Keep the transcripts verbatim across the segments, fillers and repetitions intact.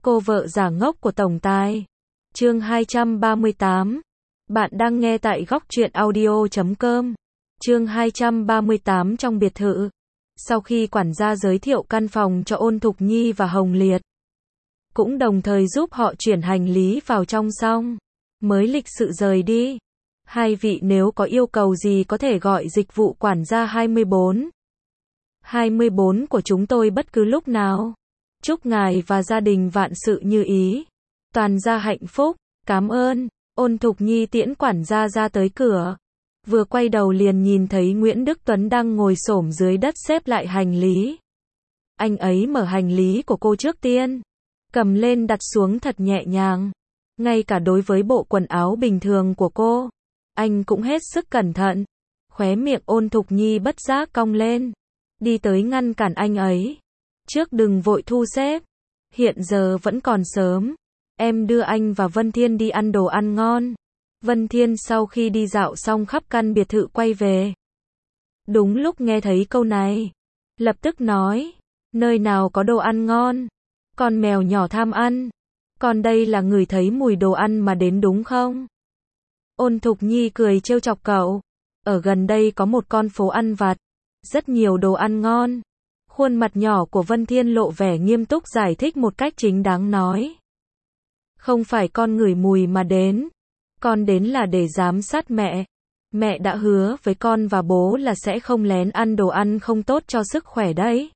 Cô vợ giả ngốc của tổng tài. Chương hai trăm ba mươi tám. Bạn đang nghe tại góc truyện audio chấm com. Chương hai trăm ba mươi tám. Trong biệt thự. Sau khi quản gia giới thiệu căn phòng cho Ôn Thục Nhi và Hồng Liệt, cũng đồng thời giúp họ chuyển hành lý vào trong xong, mới lịch sự rời đi. Hai vị nếu có yêu cầu gì có thể gọi dịch vụ quản gia hai mươi bốn. hai mươi bốn của chúng tôi bất cứ lúc nào. Chúc ngài và gia đình vạn sự như ý. Toàn gia hạnh phúc. Cảm ơn. Ôn Thục Nhi tiễn quản gia ra tới cửa. Vừa quay đầu liền nhìn thấy Nguyễn Đức Tuấn đang ngồi xổm dưới đất xếp lại hành lý. Anh ấy mở hành lý của cô trước tiên, cầm lên đặt xuống thật nhẹ nhàng. Ngay cả đối với bộ quần áo bình thường của cô, anh cũng hết sức cẩn thận. Khóe miệng Ôn Thục Nhi bất giác cong lên, đi tới ngăn cản anh ấy. Trước đừng vội thu xếp, hiện giờ vẫn còn sớm. Em đưa anh và Vân Thiên đi ăn đồ ăn ngon. Vân Thiên sau khi đi dạo xong khắp căn biệt thự quay về, đúng lúc nghe thấy câu này, lập tức nói, nơi nào có đồ ăn ngon, con mèo nhỏ tham ăn, con đây là ngửi thấy mùi đồ ăn mà đến đúng không? Ôn Thục Nhi cười trêu chọc cậu, ở gần đây có một con phố ăn vặt, rất nhiều đồ ăn ngon. Khuôn mặt nhỏ của Vân Thiên lộ vẻ nghiêm túc giải thích một cách chính đáng nói, không phải con ngửi mùi mà đến, con đến là để giám sát mẹ. Mẹ đã hứa với con và bố là sẽ không lén ăn đồ ăn không tốt cho sức khỏe đấy.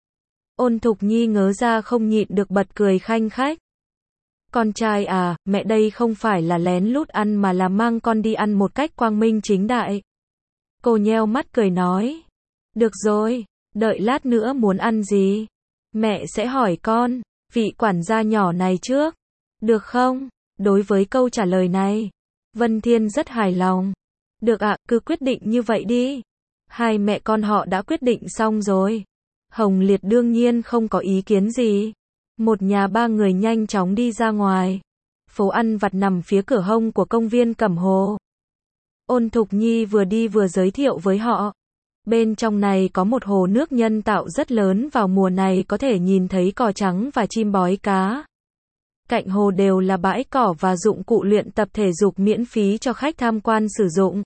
Ôn Thục Nhi ngớ ra không nhịn được bật cười khanh khách. Con trai à, mẹ đây không phải là lén lút ăn mà là mang con đi ăn một cách quang minh chính đại. Cô nheo mắt cười nói, được rồi, đợi lát nữa muốn ăn gì, mẹ sẽ hỏi con, vị quản gia nhỏ này trước, được không? Đối với câu trả lời này, Vân Thiên rất hài lòng. Được ạ, cứ quyết định như vậy đi. Hai mẹ con họ đã quyết định xong rồi. Hồng Liệt đương nhiên không có ý kiến gì. Một nhà ba người nhanh chóng đi ra ngoài. Phố ăn vặt nằm phía cửa hông của công viên Cẩm Hồ. Ôn Thục Nhi vừa đi vừa giới thiệu với họ. Bên trong này có một hồ nước nhân tạo rất lớn, vào mùa này có thể nhìn thấy cò trắng và chim bói cá. Cạnh hồ đều là bãi cỏ và dụng cụ luyện tập thể dục miễn phí cho khách tham quan sử dụng.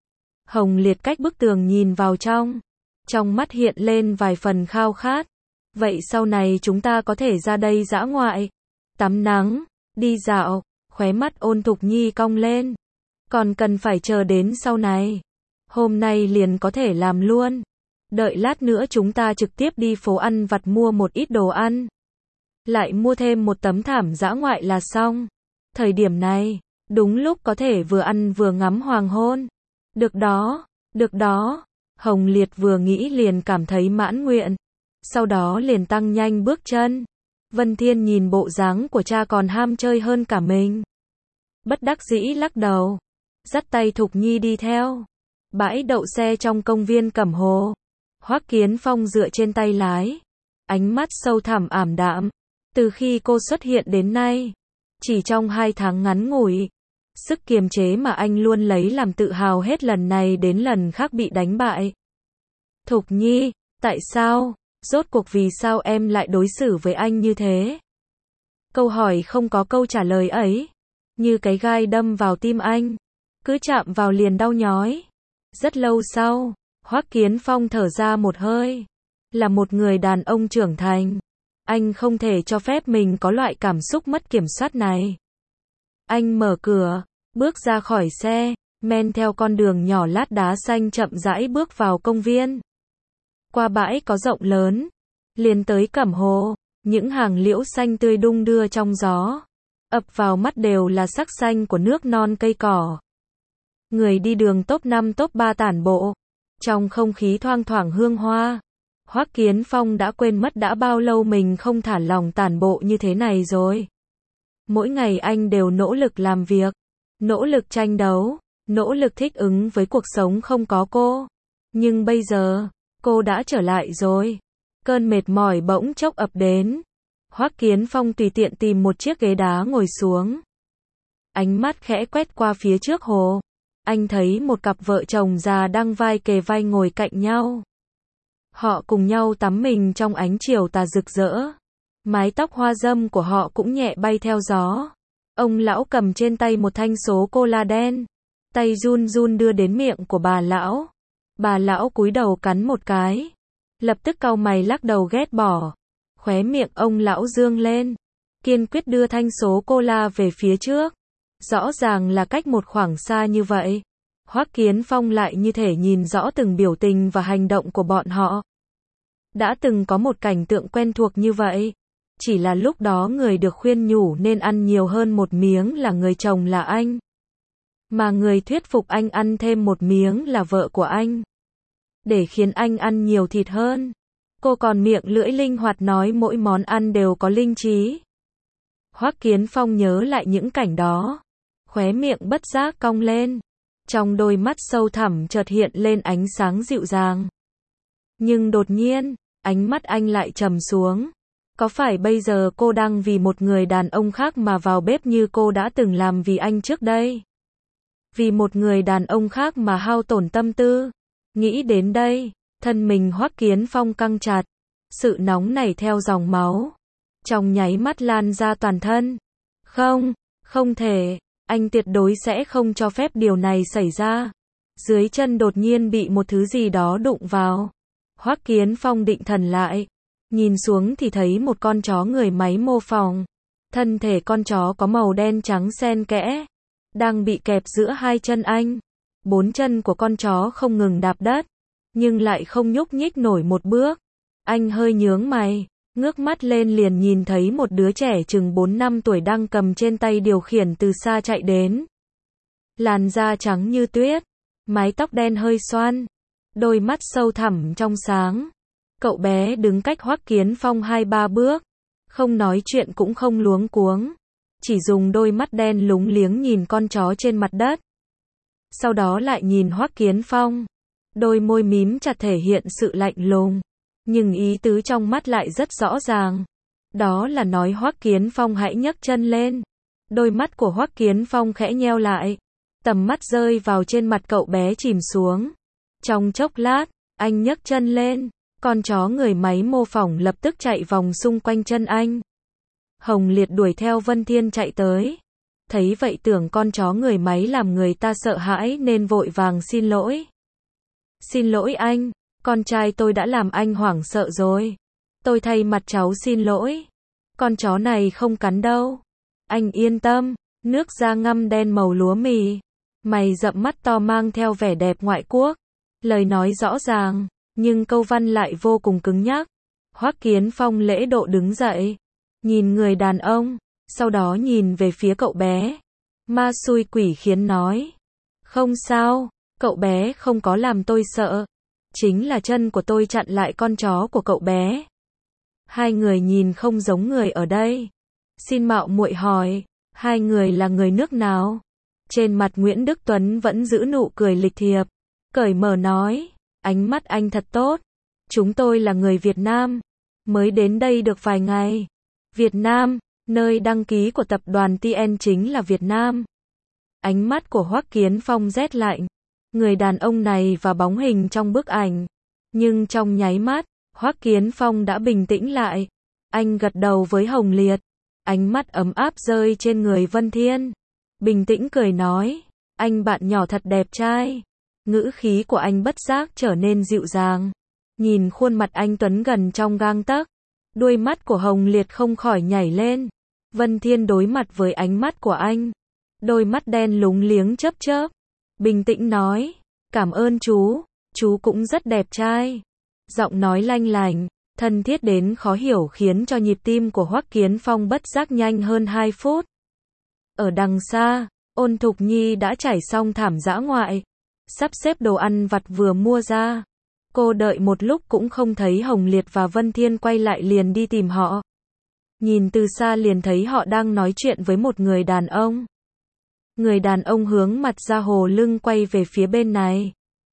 Hồng Liệt cách bức tường nhìn vào trong. Trong mắt hiện lên vài phần khao khát. Vậy sau này chúng ta có thể ra đây dã ngoại, tắm nắng, đi dạo. Khóe mắt Ôn Thục Nhi cong lên. Còn cần phải chờ đến sau này. Hôm nay liền có thể làm luôn. Đợi lát nữa chúng ta trực tiếp đi phố ăn vặt mua một ít đồ ăn. Lại mua thêm một tấm thảm dã ngoại là xong. Thời điểm này, đúng lúc có thể vừa ăn vừa ngắm hoàng hôn. Được đó, được đó. Hồng Liệt vừa nghĩ liền cảm thấy mãn nguyện. Sau đó liền tăng nhanh bước chân. Vân Thiên nhìn bộ dáng của cha còn ham chơi hơn cả mình. Bất đắc dĩ lắc đầu, dắt tay Thục Nhi đi theo. Bãi đậu xe trong công viên Cẩm Hồ. Hoắc Kiến Phong dựa trên tay lái. Ánh mắt sâu thẳm ảm đạm. Từ khi cô xuất hiện đến nay, chỉ trong hai tháng ngắn ngủi, sức kiềm chế mà anh luôn lấy làm tự hào hết lần này đến lần khác bị đánh bại. Thục Nhi, tại sao? Rốt cuộc vì sao em lại đối xử với anh như thế? Câu hỏi không có câu trả lời ấy, như cái gai đâm vào tim anh, cứ chạm vào liền đau nhói. Rất lâu sau, Hoắc Kiến Phong thở ra một hơi. Là một người đàn ông trưởng thành, anh không thể cho phép mình có loại cảm xúc mất kiểm soát này. Anh mở cửa, bước ra khỏi xe, men theo con đường nhỏ lát đá xanh chậm rãi bước vào công viên. Qua bãi có rộng lớn, liền tới Cẩm Hồ, những hàng liễu xanh tươi đung đưa trong gió. Ập vào mắt đều là sắc xanh của nước non cây cỏ. Người đi đường top năm top ba tản bộ, trong không khí thoang thoảng hương hoa. Hoắc Kiến Phong đã quên mất đã bao lâu mình không thả lỏng tản bộ như thế này rồi. Mỗi ngày anh đều nỗ lực làm việc, nỗ lực tranh đấu, nỗ lực thích ứng với cuộc sống không có cô. Nhưng bây giờ, cô đã trở lại rồi. Cơn mệt mỏi bỗng chốc ập đến. Hoắc Kiến Phong tùy tiện tìm một chiếc ghế đá ngồi xuống. Ánh mắt khẽ quét qua phía trước hồ. Anh thấy một cặp vợ chồng già đang vai kề vai ngồi cạnh nhau. Họ cùng nhau tắm mình trong ánh chiều tà rực rỡ. Mái tóc hoa râm của họ cũng nhẹ bay theo gió. Ông lão cầm trên tay một thanh sô cô la đen. Tay run run đưa đến miệng của bà lão. Bà lão cúi đầu cắn một cái. Lập tức cau mày lắc đầu ghét bỏ. Khóe miệng ông lão dương lên. Kiên quyết đưa thanh sô cô la về phía trước. Rõ ràng là cách một khoảng xa như vậy. Hoắc Kiến Phong lại như thể nhìn rõ từng biểu tình và hành động của bọn họ. Đã từng có một cảnh tượng quen thuộc như vậy. Chỉ là lúc đó người được khuyên nhủ nên ăn nhiều hơn một miếng là người chồng là anh. Mà người thuyết phục anh ăn thêm một miếng là vợ của anh. Để khiến anh ăn nhiều thịt hơn. Cô còn miệng lưỡi linh hoạt nói mỗi món ăn đều có linh trí. Hoắc Kiến Phong nhớ lại những cảnh đó. Khóe miệng bất giác cong lên. Trong đôi mắt sâu thẳm chợt hiện lên ánh sáng dịu dàng. Nhưng đột nhiên, ánh mắt anh lại trầm xuống. Có phải bây giờ cô đang vì một người đàn ông khác mà vào bếp như cô đã từng làm vì anh trước đây? Vì một người đàn ông khác mà hao tổn tâm tư? Nghĩ đến đây, thân mình Hoắc Kiến Phong căng chặt. Sự nóng nảy theo dòng máu. Trong nháy mắt lan ra toàn thân. Không, không thể. Anh tuyệt đối sẽ không cho phép điều này xảy ra. Dưới chân đột nhiên bị một thứ gì đó đụng vào. Hoắc Kiến Phong định thần lại. Nhìn xuống thì thấy một con chó người máy mô phỏng. Thân thể con chó có màu đen trắng xen kẽ. Đang bị kẹp giữa hai chân anh. Bốn chân của con chó không ngừng đạp đất. Nhưng lại không nhúc nhích nổi một bước. Anh hơi nhướng mày. Ngước mắt lên liền nhìn thấy một đứa trẻ chừng bốn năm tuổi đang cầm trên tay điều khiển từ xa chạy đến. Làn da trắng như tuyết. Mái tóc đen hơi xoăn. Đôi mắt sâu thẳm trong sáng. Cậu bé đứng cách Hoắc Kiến Phong hai ba bước. Không nói chuyện cũng không luống cuống. Chỉ dùng đôi mắt đen lúng liếng nhìn con chó trên mặt đất. Sau đó lại nhìn Hoắc Kiến Phong. Đôi môi mím chặt thể hiện sự lạnh lùng. Nhưng ý tứ trong mắt lại rất rõ ràng. Đó là nói Hoắc Kiến Phong hãy nhấc chân lên. Đôi mắt của Hoắc Kiến Phong khẽ nheo lại. Tầm mắt rơi vào trên mặt cậu bé chìm xuống. Trong chốc lát, anh nhấc chân lên. Con chó người máy mô phỏng lập tức chạy vòng xung quanh chân anh. Hồng Liệt đuổi theo Vân Thiên chạy tới. Thấy vậy tưởng con chó người máy làm người ta sợ hãi nên vội vàng xin lỗi. Xin lỗi anh, con trai tôi đã làm anh hoảng sợ rồi. Tôi thay mặt cháu xin lỗi. Con chó này không cắn đâu. Anh yên tâm, nước da ngăm đen màu lúa mì. Mày rậm mắt to mang theo vẻ đẹp ngoại quốc. Lời nói rõ ràng, nhưng câu văn lại vô cùng cứng nhắc. Hoắc Kiến Phong lễ độ đứng dậy. Nhìn người đàn ông, sau đó nhìn về phía cậu bé. Ma xui quỷ khiến nói. Không sao, cậu bé không có làm tôi sợ. Chính là chân của tôi chặn lại con chó của cậu bé. Hai người nhìn không giống người ở đây. Xin mạo muội hỏi, hai người là người nước nào? Trên mặt Nguyễn Đức Tuấn vẫn giữ nụ cười lịch thiệp. Cởi mở nói, ánh mắt anh thật tốt. Chúng tôi là người Việt Nam. Mới đến đây được vài ngày. Việt Nam, nơi đăng ký của tập đoàn tê en chính là Việt Nam. Ánh mắt của Hoắc Kiến Phong rét lạnh. Người đàn ông này và bóng hình trong bức ảnh. Nhưng trong nháy mắt, Hoắc Kiến Phong đã bình tĩnh lại. Anh gật đầu với Hồng Liệt. Ánh mắt ấm áp rơi trên người Vân Thiên. Bình tĩnh cười nói, anh bạn nhỏ thật đẹp trai. Ngữ khí của anh bất giác trở nên dịu dàng. Nhìn khuôn mặt anh tuấn gần trong gang tấc. Đuôi mắt của Hồng Liệt không khỏi nhảy lên. Vân Thiên đối mặt với ánh mắt của anh. Đôi mắt đen lúng liếng chớp chớp. Bình tĩnh nói, cảm ơn chú, chú cũng rất đẹp trai. Giọng nói lanh lành, thân thiết đến khó hiểu khiến cho nhịp tim của Hoắc Kiến Phong bất giác nhanh hơn hai phút. Ở đằng xa, Ôn Thục Nhi đã trải xong thảm dã ngoại. Sắp xếp đồ ăn vặt vừa mua ra. Cô đợi một lúc cũng không thấy Hồng Liệt và Vân Thiên quay lại liền đi tìm họ. Nhìn từ xa liền thấy họ đang nói chuyện với một người đàn ông. Người đàn ông hướng mặt ra hồ lưng quay về phía bên này.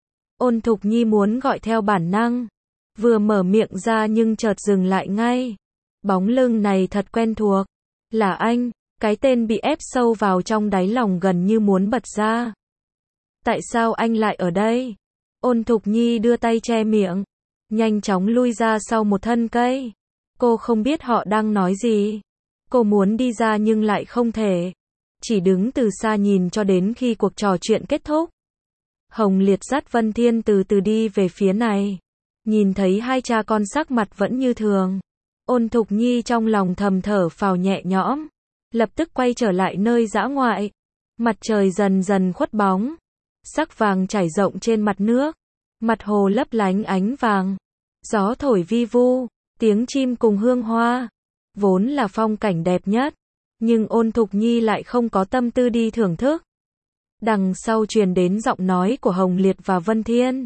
Ôn Thục Nhi muốn gọi theo bản năng. Vừa mở miệng ra nhưng chợt dừng lại ngay. Bóng lưng này thật quen thuộc. Là anh, cái tên bị ép sâu vào trong đáy lòng gần như muốn bật ra. Tại sao anh lại ở đây? Ôn Thục Nhi đưa tay che miệng. Nhanh chóng lui ra sau một thân cây. Cô không biết họ đang nói gì. Cô muốn đi ra nhưng lại không thể. Chỉ đứng từ xa nhìn cho đến khi cuộc trò chuyện kết thúc. Hồng Liệt dắt Vân Thiên từ từ đi về phía này. Nhìn thấy hai cha con sắc mặt vẫn như thường. Ôn Thục Nhi trong lòng thầm thở phào nhẹ nhõm. Lập tức quay trở lại nơi dã ngoại. Mặt trời dần dần khuất bóng. Sắc vàng trải rộng trên mặt nước. Mặt hồ lấp lánh ánh vàng. Gió thổi vi vu. Tiếng chim cùng hương hoa. Vốn là phong cảnh đẹp nhất. Nhưng Ôn Thục Nhi lại không có tâm tư đi thưởng thức. Đằng sau truyền đến giọng nói của Hồng Liệt và Vân Thiên.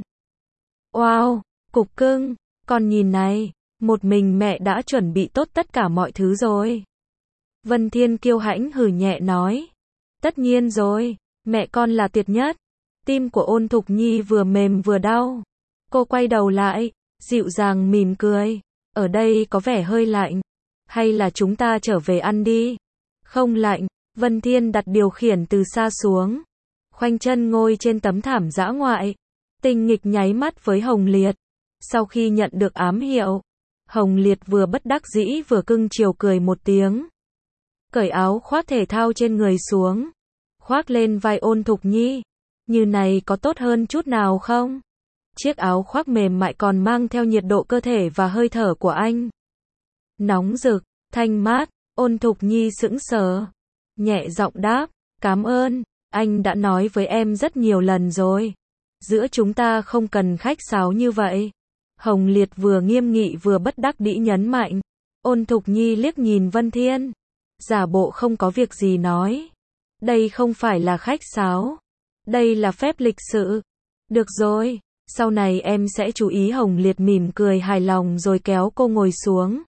Wow, cục cưng, con nhìn này, một mình mẹ đã chuẩn bị tốt tất cả mọi thứ rồi. Vân Thiên kiêu hãnh hừ nhẹ nói. Tất nhiên rồi, mẹ con là tuyệt nhất. Tim của Ôn Thục Nhi vừa mềm vừa đau. Cô quay đầu lại, dịu dàng mỉm cười. Ở đây có vẻ hơi lạnh. Hay là chúng ta trở về ăn đi? Không lạnh, Vân Thiên đặt điều khiển từ xa xuống. Khoanh chân ngồi trên tấm thảm dã ngoại. Tinh nghịch nháy mắt với Hồng Liệt. Sau khi nhận được ám hiệu, Hồng Liệt vừa bất đắc dĩ vừa cưng chiều cười một tiếng. Cởi áo khoác thể thao trên người xuống. Khoác lên vai Ôn Thục Nhi. Như này có tốt hơn chút nào không? Chiếc áo khoác mềm mại còn mang theo nhiệt độ cơ thể và hơi thở của anh. Nóng rực, thanh mát, Ôn Thục Nhi sững sờ. Nhẹ giọng đáp, cảm ơn, anh đã nói với em rất nhiều lần rồi. Giữa chúng ta không cần khách sáo như vậy. Hồng Liệt vừa nghiêm nghị vừa bất đắc dĩ nhấn mạnh. Ôn Thục Nhi liếc nhìn Vân Thiên. Giả bộ không có việc gì nói. Đây không phải là khách sáo. Đây là phép lịch sự. Được rồi, sau này em sẽ chú ý. Hồng Liệt mỉm cười hài lòng rồi kéo cô ngồi xuống.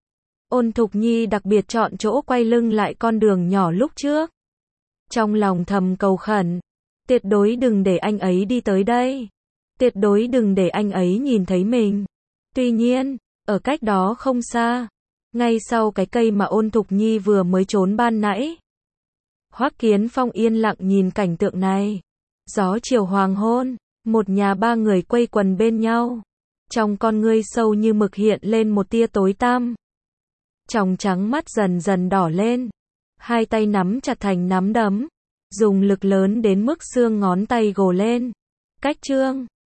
Ôn Thục Nhi đặc biệt chọn chỗ quay lưng lại con đường nhỏ lúc trước. Trong lòng thầm cầu khẩn. Tuyệt đối đừng để anh ấy đi tới đây. Tuyệt đối đừng để anh ấy nhìn thấy mình. Tuy nhiên, ở cách đó không xa, ngay sau cái cây mà Ôn Thục Nhi vừa mới trốn ban nãy, Hoắc Kiến Phong yên lặng nhìn cảnh tượng này. Gió chiều hoàng hôn, một nhà ba người quây quần bên nhau. Trong con ngươi sâu như mực hiện lên một tia tối tăm. Tròng trắng mắt dần dần đỏ lên. Hai tay nắm chặt thành nắm đấm. Dùng lực lớn đến mức xương ngón tay gồ lên. Cách trương.